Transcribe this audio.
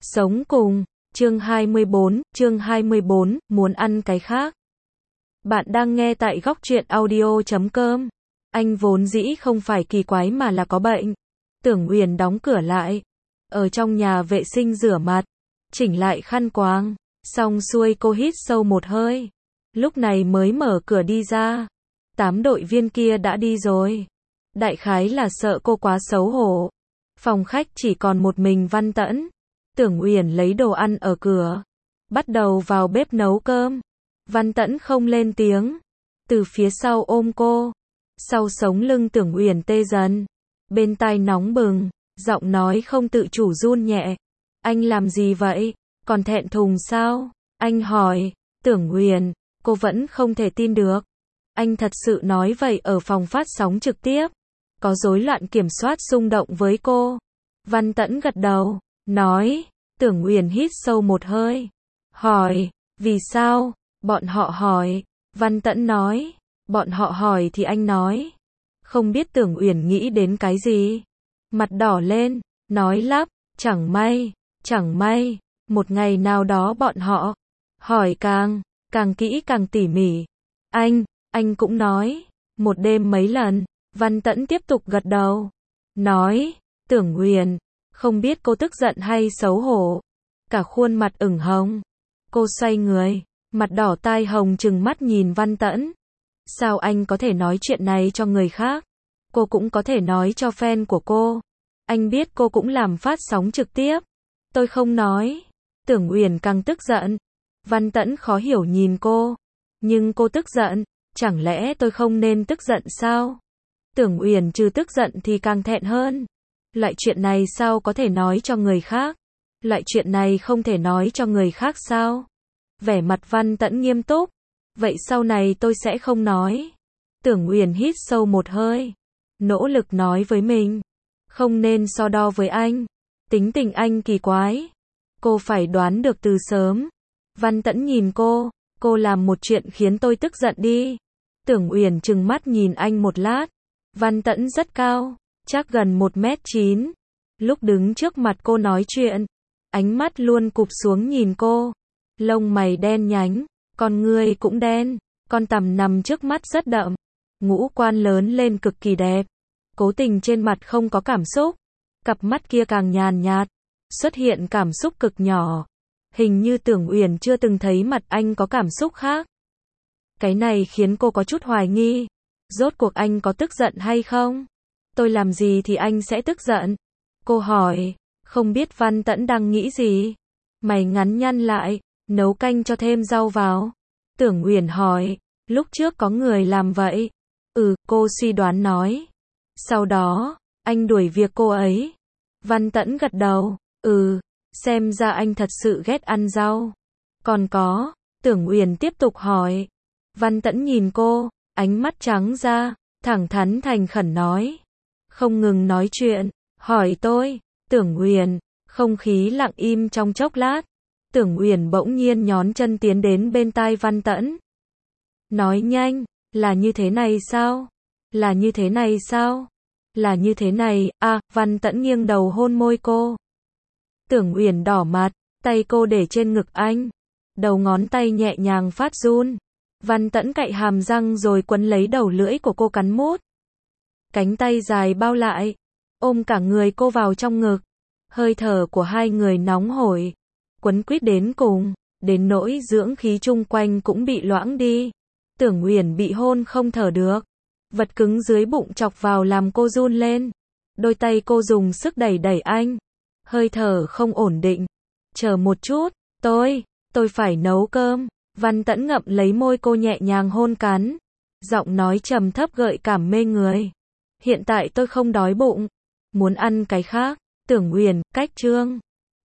Sống cùng, chương 24, muốn ăn cái khác. Bạn đang nghe tại góc truyện audio.com. Anh vốn dĩ không phải kỳ quái mà là có bệnh. Tưởng Uyển đóng cửa lại, ở trong nhà vệ sinh rửa mặt, chỉnh lại khăn quàng, xong xuôi cô hít sâu một hơi. Lúc này mới mở cửa đi ra. 8 đội viên kia đã đi rồi. Đại khái là sợ cô quá xấu hổ. Phòng khách chỉ còn một mình Văn Tẫn. Tưởng Uyển lấy đồ ăn ở cửa, bắt đầu vào bếp nấu cơm. Văn Tẫn không lên tiếng, từ phía sau ôm cô. Sau sống lưng Tưởng Uyển tê dần, bên tai nóng bừng, giọng nói không tự chủ run nhẹ. Anh làm gì vậy? Còn thẹn thùng sao? Anh hỏi. Tưởng Uyển, cô vẫn không thể tin được. Anh thật sự nói vậy ở phòng phát sóng trực tiếp. Có rối loạn kiểm soát xung động với cô. Văn Tẫn gật đầu, nói. Tưởng Uyển hít sâu một hơi, hỏi, vì sao? Bọn họ hỏi. Văn Tẫn nói, bọn họ hỏi thì anh nói. Không biết Tưởng Uyển nghĩ đến cái gì, mặt đỏ lên, nói lắp, chẳng may, một ngày nào đó bọn họ hỏi càng kỹ càng tỉ mỉ. Anh cũng nói, một đêm mấy lần. Văn Tẫn tiếp tục gật đầu, nói, Tưởng Uyển, không biết cô tức giận hay xấu hổ. Cả khuôn mặt ửng hồng. Cô xoay người, mặt đỏ tai hồng trừng mắt nhìn Văn Tẫn. Sao anh có thể nói chuyện này cho người khác? Cô cũng có thể nói cho fan của cô. Anh biết cô cũng làm phát sóng trực tiếp. Tôi không nói. Tưởng Uyển càng tức giận. Văn Tẫn khó hiểu nhìn cô. Nhưng cô tức giận, chẳng lẽ tôi không nên tức giận sao? Tưởng Uyển trừ tức giận thì càng thẹn hơn. Loại chuyện này sao có thể nói cho người khác? Loại chuyện này không thể nói cho người khác sao? Vẻ mặt Văn Tẫn nghiêm túc. Vậy sau này tôi sẽ không nói. Tưởng Uyển hít sâu một hơi, nỗ lực nói với mình, không nên so đo với anh. Tính tình anh kỳ quái. Cô phải đoán được từ sớm. Văn Tẫn nhìn cô làm một chuyện khiến tôi tức giận đi. Tưởng Uyển trừng mắt nhìn anh một lát. Văn Tẫn rất cao, chắc gần 1m9. Lúc đứng trước mặt cô nói chuyện, ánh mắt luôn cụp xuống nhìn cô. Lông mày đen nhánh, con ngươi cũng đen, con tằm nằm trước mắt rất đậm. Ngũ quan lớn lên cực kỳ đẹp. Cố tình trên mặt không có cảm xúc. Cặp mắt kia càng nhàn nhạt, xuất hiện cảm xúc cực nhỏ. Hình như Tưởng Uyển chưa từng thấy mặt anh có cảm xúc khác. Cái này khiến cô có chút hoài nghi. Rốt cuộc anh có tức giận hay không? Tôi làm gì thì anh sẽ tức giận? Cô hỏi. Không biết Văn Tẫn đang nghĩ gì? Mày ngắn nhăn lại, nấu canh cho thêm rau vào. Tưởng Uyển hỏi. Lúc trước có người làm vậy. Cô suy đoán nói. Sau đó, anh đuổi việc cô ấy. Văn Tẫn gật đầu. Xem ra anh thật sự ghét ăn rau. Còn có, Tưởng Uyển tiếp tục hỏi. Văn Tẫn nhìn cô, ánh mắt trắng ra, thẳng thắn thành khẩn nói. Không ngừng nói chuyện, hỏi tôi. Tưởng Uyển, không khí lặng im trong chốc lát. Tưởng Uyển bỗng nhiên nhón chân tiến đến bên tai Văn Tẫn. Nói nhanh, là như thế này sao? Là như thế này sao? Là như thế này, Văn Tẫn nghiêng đầu hôn môi cô. Tưởng Uyển đỏ mặt, tay cô để trên ngực anh. Đầu ngón tay nhẹ nhàng phát run. Văn Tẫn cạy hàm răng rồi quấn lấy đầu lưỡi của cô cắn mút. Cánh tay dài bao lại, ôm cả người cô vào trong ngực. Hơi thở của hai người nóng hổi, quấn quýt đến cùng, đến nỗi dưỡng khí chung quanh cũng bị loãng đi. Tưởng Uyển bị hôn không thở được. Vật cứng dưới bụng chọc vào làm cô run lên. Đôi tay cô dùng sức đẩy anh. Hơi thở không ổn định. Chờ một chút, tôi phải nấu cơm. Văn Tẫn ngậm lấy môi cô nhẹ nhàng hôn cắn. Giọng nói trầm thấp gợi cảm mê người. Hiện tại tôi không đói bụng. Muốn ăn cái khác. Tưởng Uyển, cách chương.